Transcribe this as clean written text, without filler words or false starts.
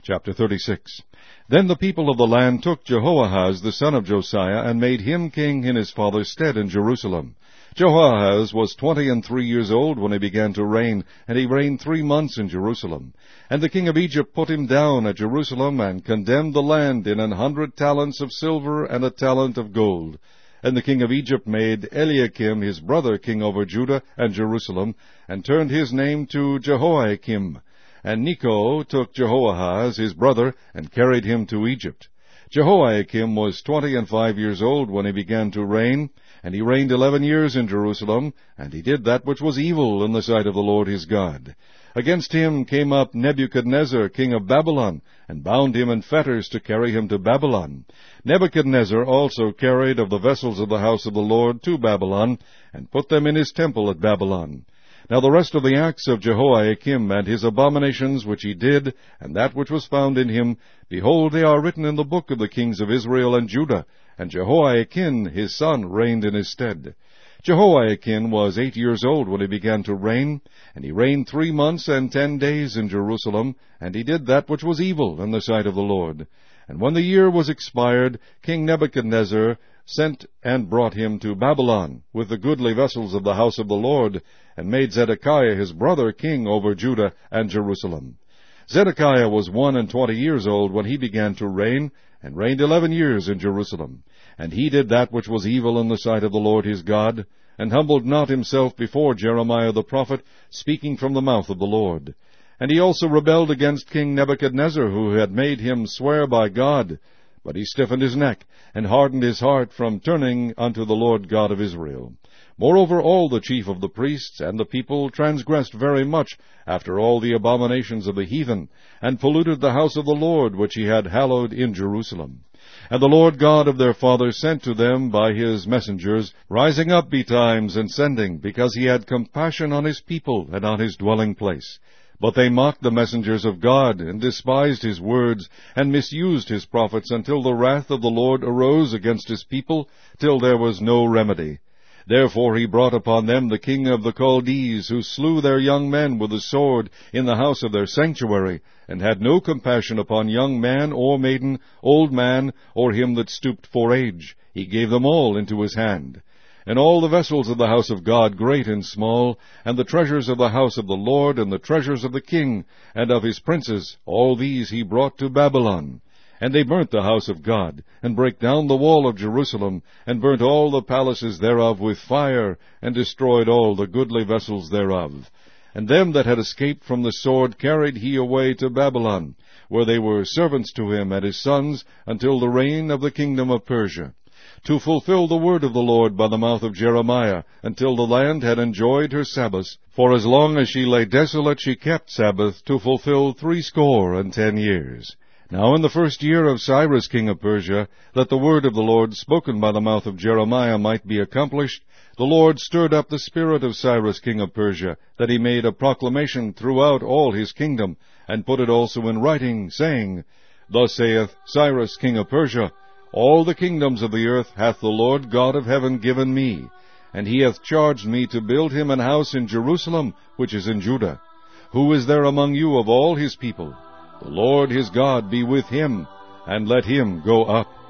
Chapter 36. Then the people of the land took Jehoahaz the son of Josiah, and made him king in his father's stead in Jerusalem. Jehoahaz was 23 years old when he began to reign, and he reigned 3 months in Jerusalem. And the king of Egypt put him down at Jerusalem, and condemned the land in 100 talents of silver and a talent of gold. And the king of Egypt made Eliakim his brother king over Judah and Jerusalem, and turned his name to Jehoiakim. And Necho took Jehoahaz his brother, and carried him to Egypt. Jehoiakim was 25 years old when he began to reign, and he reigned 11 years in Jerusalem, and he did that which was evil in the sight of the Lord his God. Against him came up Nebuchadnezzar king of Babylon, and bound him in fetters to carry him to Babylon. Nebuchadnezzar also carried of the vessels of the house of the Lord to Babylon, and put them in his temple at Babylon. Now the rest of the acts of Jehoiakim, and his abominations which he did, and that which was found in him, behold, they are written in the book of the kings of Israel and Judah, and Jehoiakim his son reigned in his stead. Jehoiakim was 8 years old when he began to reign, and he reigned 3 months and 10 days in Jerusalem, and he did that which was evil in the sight of the Lord. And when the year was expired, King Nebuchadnezzar sent and brought him to Babylon, with the goodly vessels of the house of the Lord, and made Zedekiah his brother king over Judah and Jerusalem. Zedekiah was 21 years old when he began to reign, and reigned 11 years in Jerusalem. And he did that which was evil in the sight of the Lord his God, and humbled not himself before Jeremiah the prophet, speaking from the mouth of the Lord. And he also rebelled against King Nebuchadnezzar, who had made him swear by God. But he stiffened his neck, and hardened his heart from turning unto the Lord God of Israel. Moreover, all the chief of the priests and the people transgressed very much after all the abominations of the heathen, and polluted the house of the Lord which he had hallowed in Jerusalem. And the Lord God of their fathers sent to them by his messengers, rising up betimes and sending, because he had compassion on his people and on his dwelling place. But they mocked the messengers of God, and despised his words, and misused his prophets, until the wrath of the Lord arose against his people, till there was no remedy. Therefore he brought upon them the king of the Chaldees, who slew their young men with the sword in the house of their sanctuary, and had no compassion upon young man or maiden, old man, or him that stooped for age. He gave them all into his hand. And all the vessels of the house of God, great and small, and the treasures of the house of the Lord, and the treasures of the king, and of his princes, all these he brought to Babylon. And they burnt the house of God, and brake down the wall of Jerusalem, and burnt all the palaces thereof with fire, and destroyed all the goodly vessels thereof. And them that had escaped from the sword carried he away to Babylon, where they were servants to him and his sons, until the reign of the kingdom of Persia, to fulfill the word of the Lord by the mouth of Jeremiah, until the land had enjoyed her Sabbaths. For as long as she lay desolate she kept Sabbath, to fulfill 60 years. Now in the first year of Cyrus king of Persia, that the word of the Lord spoken by the mouth of Jeremiah might be accomplished, the Lord stirred up the spirit of Cyrus king of Persia, that he made a proclamation throughout all his kingdom, and put it also in writing, saying, Thus saith Cyrus king of Persia, All the kingdoms of the earth hath the Lord God of heaven given me, and he hath charged me to build him an house in Jerusalem, which is in Judah. Who is there among you of all his people? The Lord his God be with him, and let him go up.